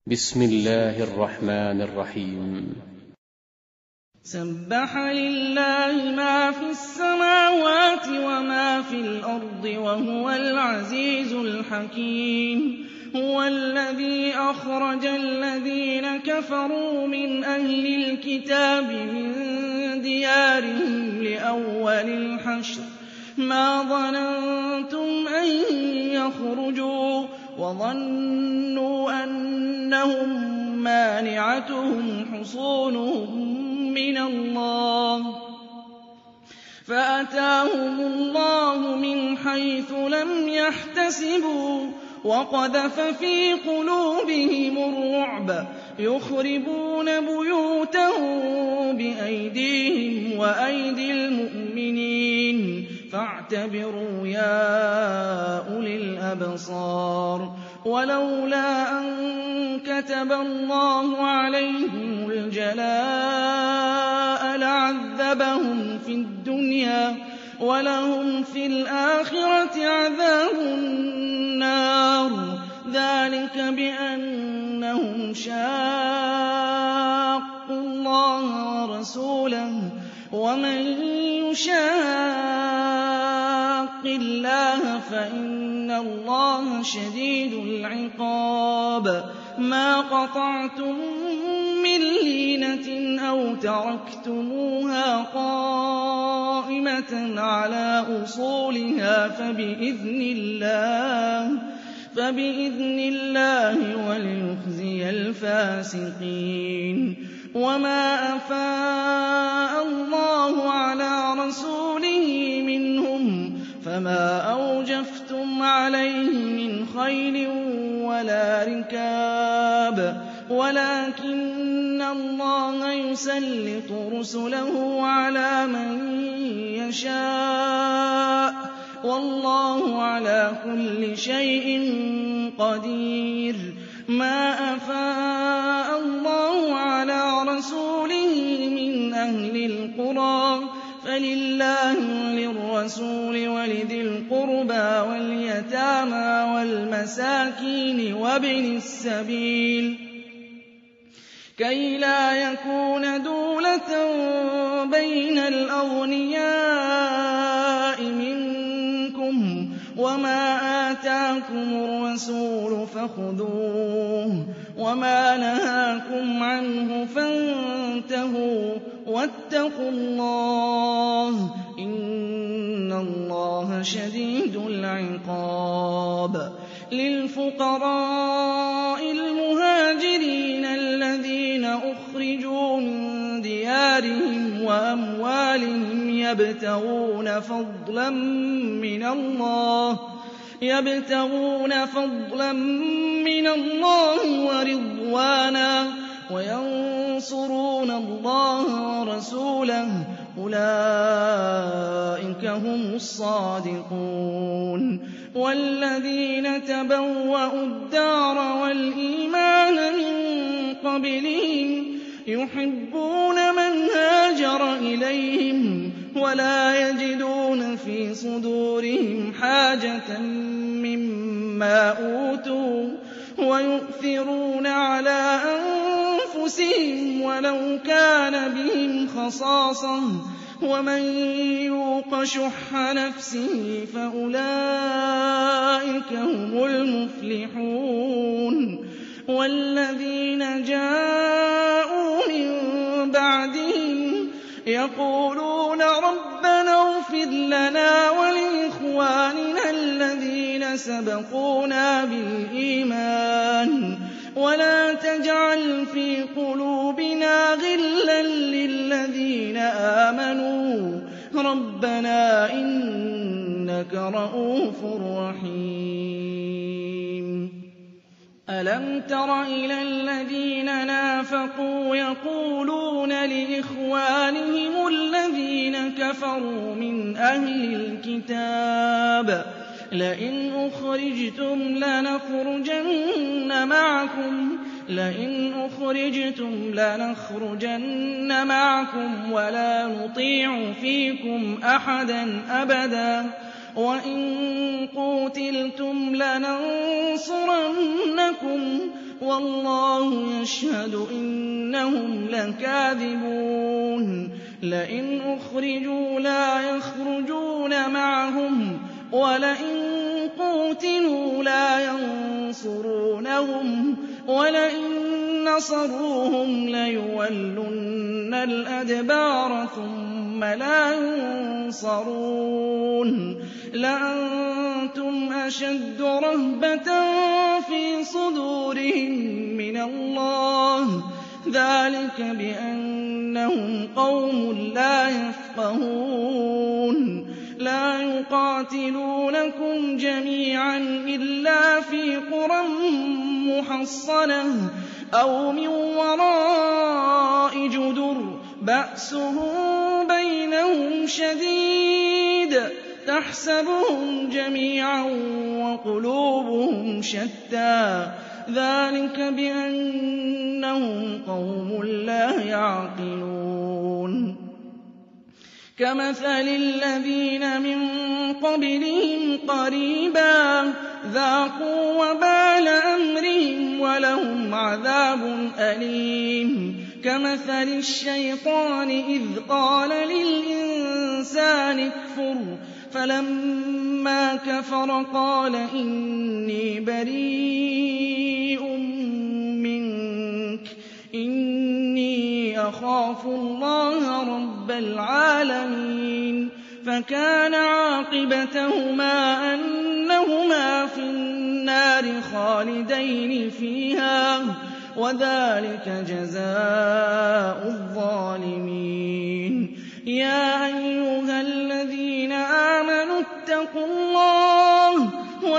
بسم الله الرحمن الرحيم. سبح لله ما في السماوات وما في الأرض وهو العزيز الحكيم. هو الذي أخرج الذين كفروا من أهل الكتاب من ديارهم لأول الحشر ما ظننتم أن يخرجوا وظنوا أنهم مانعتهم حصونهم من الله فأتاهم الله من حيث لم يحتسبوا وقذف في قلوبهم الرعب يخربون بيوتهم بأيديهم وأيدي المؤمنين فاعتبروا يا أولي الأبصار. ولولا أن كتب الله عليهم الجلاء لعذبهم في الدنيا ولهم في الآخرة عذاب النار ذلك بأنهم شاقوا الله ورسوله ومن يشاق الله فإن الله شديد العقاب. ما قطعتم من لينة أو تركتموها قائمة على أصولها فبإذن الله وليخزي الفاسقين. وما أفاء الله على رسوله منهم فما أوجفتم عليه من خيل ولا ركاب ولكن الله يسلط رسله على من يشاء والله على كل شيء قدير. ما أفاء الله على رسوله من أهل القرى فلله وللرسول ولذي القربى واليتامى والمساكين وابن السبيل كي لا يكون دولة بين الأغنياء منكم وما آتاكم الرسول فخذوه وما نهاكم عنه فانتهوا واتقوا الله إن الله شديد العقاب. للفقراء المهاجرين الذين أخرجوا من ديارهم وأموالهم يبتغون فضلا من الله ورضوانا وينصرون الله ورسوله أولئك هم الصادقون. والذين تبوأوا الدار والإيمان من قبلهم يحبون من هاجر إليهم ولا يجدون في صدورهم حاجة مما أوتوا ويؤثرون على أنفسهم ولو كان بهم خصاصة ومن يوق شح نفسه فأولئك هم المفلحون. والذين جاءوا من بعدهم يقولون ربنا اغفر لنا ولإخواننا الذين سبقونا بالإيمان ولا تجعل في قلوبنا غلا للذين آمنوا ربنا إنك رءوف رحيم. ألم تر إلى الذين نافقوا يقولون لإخوانهم الذين كفروا من أهل الكتاب لئن أخرجتم لنخرجن معكم ولا نطيع فيكم أحدا أبدا وَإِن قُوتِلْتُمْ لَنَنصُرَنَّكُمْ وَاللَّهُ يَشْهَدُ إِنَّهُمْ لَكَاذِبُونَ لَئِنْ أُخْرِجُوا لَا يَخْرُجُونَ مَعَهُمْ وَلَئِن قُوتِلُوا لَا يَنصُرُونَهُمْ وَلَئِن نَّصَرُوهُمْ لَيُوَلُّنَّ الْأَدْبَارَ ثُمَّ لَا يُنصَرُونَ لَأَنتُمْ أَشَدُّ رَهْبَةً فِي صُدُورِهِم مِّنَ اللَّهِ ذَٰلِكَ بِأَنَّهُمْ قَوْمٌ لَّا يَفْقَهُونَ لَا يُقَاتِلُونَكُمْ جَمِيعًا إِلَّا فِي قُرًى مُّحَصَّنَةٍ أَوْ مِن وَرَاءِ جُدُرٍ بَأْسُهُم بَيْنَهُمْ شَدِيدٌ تَحْسَبُهُمْ جَمِيعًا وَقُلُوبُهُمْ شَتَّىٰ ذَٰلِكَ بِأَنَّهُمْ قَوْمٌ لَّا يَعْقِلُونَ كَمَثَلِ الَّذِينَ مِن قَبْلِهِمْ قَرِيبًا ذَاقُوا وَبَالَ أَمْرِهِمْ وَلَهُمْ عَذَابٌ أَلِيمٌ كَمَثَلِ الشَّيْطَانِ إِذْ قَالَ لِلْإِنسَانِ اكْفُرْ فَلَمَّا كَفَرَ قَالَ إِنِّي بَرِيءٌ مِّنكَ إِنِّي أَخَافُ اللَّهَ رَبَّ الْعَالَمِينَ فَكَانَ عَاقِبَتَهُمَا أَنَّهُمَا فِي النَّارِ خَالِدَيْنِ فِيهَا وَذَٰلِكَ جَزَاءُ الظَّالِمِينَ يَا أَيُّهَا الَّذِينَ آمَنُوا اتَّقُوا اللَّهَ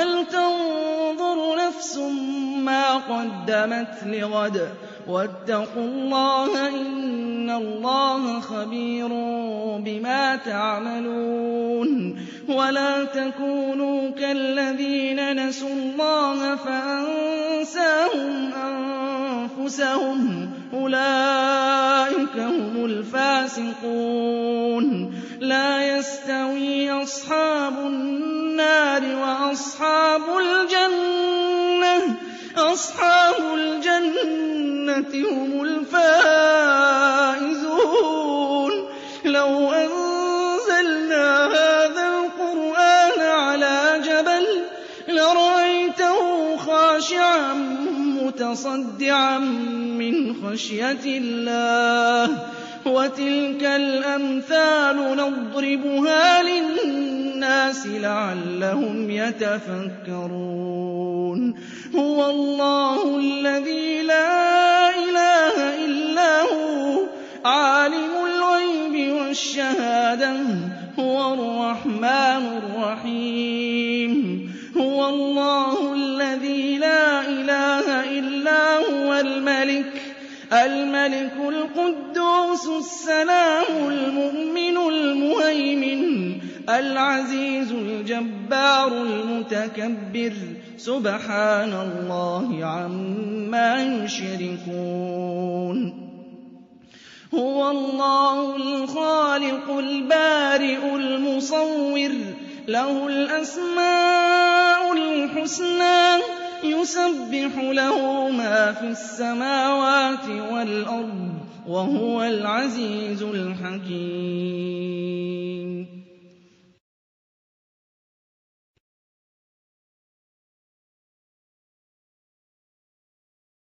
وَلْتَنظُرْ نَفْسٌ مَّا قَدَّمَتْ لِغَدٍ وَاتَّقُوا اللَّهَ إِنَّ اللَّهَ خَبِيرٌ بِمَا تَعْمَلُونَ وَلَا تَكُونُوا كَالَّذِينَ نَسُوا اللَّهَ فَأَنسَاهُمْ أَنفُسَهُمْ أُولَٰئِكَ هُمُ الْفَاسِقُونَ لَا يَسْتَوِي أَصْحَابُ النَّارِ وَأَصْحَابُ الْجَنَّةِ أَصْحَابُ الْجَنَّةِ هُمُ الْفَائِزُونَ لَوْ أَنزَلْنَا هَٰذَا الْقُرْآنَ عَلَىٰ جَبَلٍ لَّرَأَيْتَهُ خَاشِعًا مُّتَصَدِّعًا مِّنْ خَشْيَةِ اللَّهِ وَتِلْكَ الْأَمْثَالُ نَضْرِبُهَا لِلنَّاسِ لَعَلَّهُمْ يَتَفَكَّرُونَ هُوَ اللَّهُ الَّذِي لَا إِلَٰهَ إِلَّا هُوَ عَالِمُ الْغَيْبِ وَالشَّهَادَةِ هُوَ الرَّحْمَٰنُ الرَّحِيمُ هُوَ اللَّهُ الَّذِي لَا إِلَٰهَ إِلَّا هُوَ الْمَلِكُ الْقُدُّوسُ السَّلَامُ الْمُؤْمِنُ الْمُهَيْمِنُ الْعَزِيزُ الْجَبَّارُ الْمُتَكَبِّرُ سُبْحَانَ اللَّهِ عَمَّا يُشْرِكُونَ هُوَ اللَّهُ الْخَالِقُ الْبَارِئُ الْمُصَوِّرُ لَهُ الْأَسْمَاءُ الْحُسْنَىٰ يُسَبِّحُ لَهُ مَا فِي السَّمَاوَاتِ وَالْأَرْضِ وَهُوَ الْعَزِيزُ الْحَكِيمُ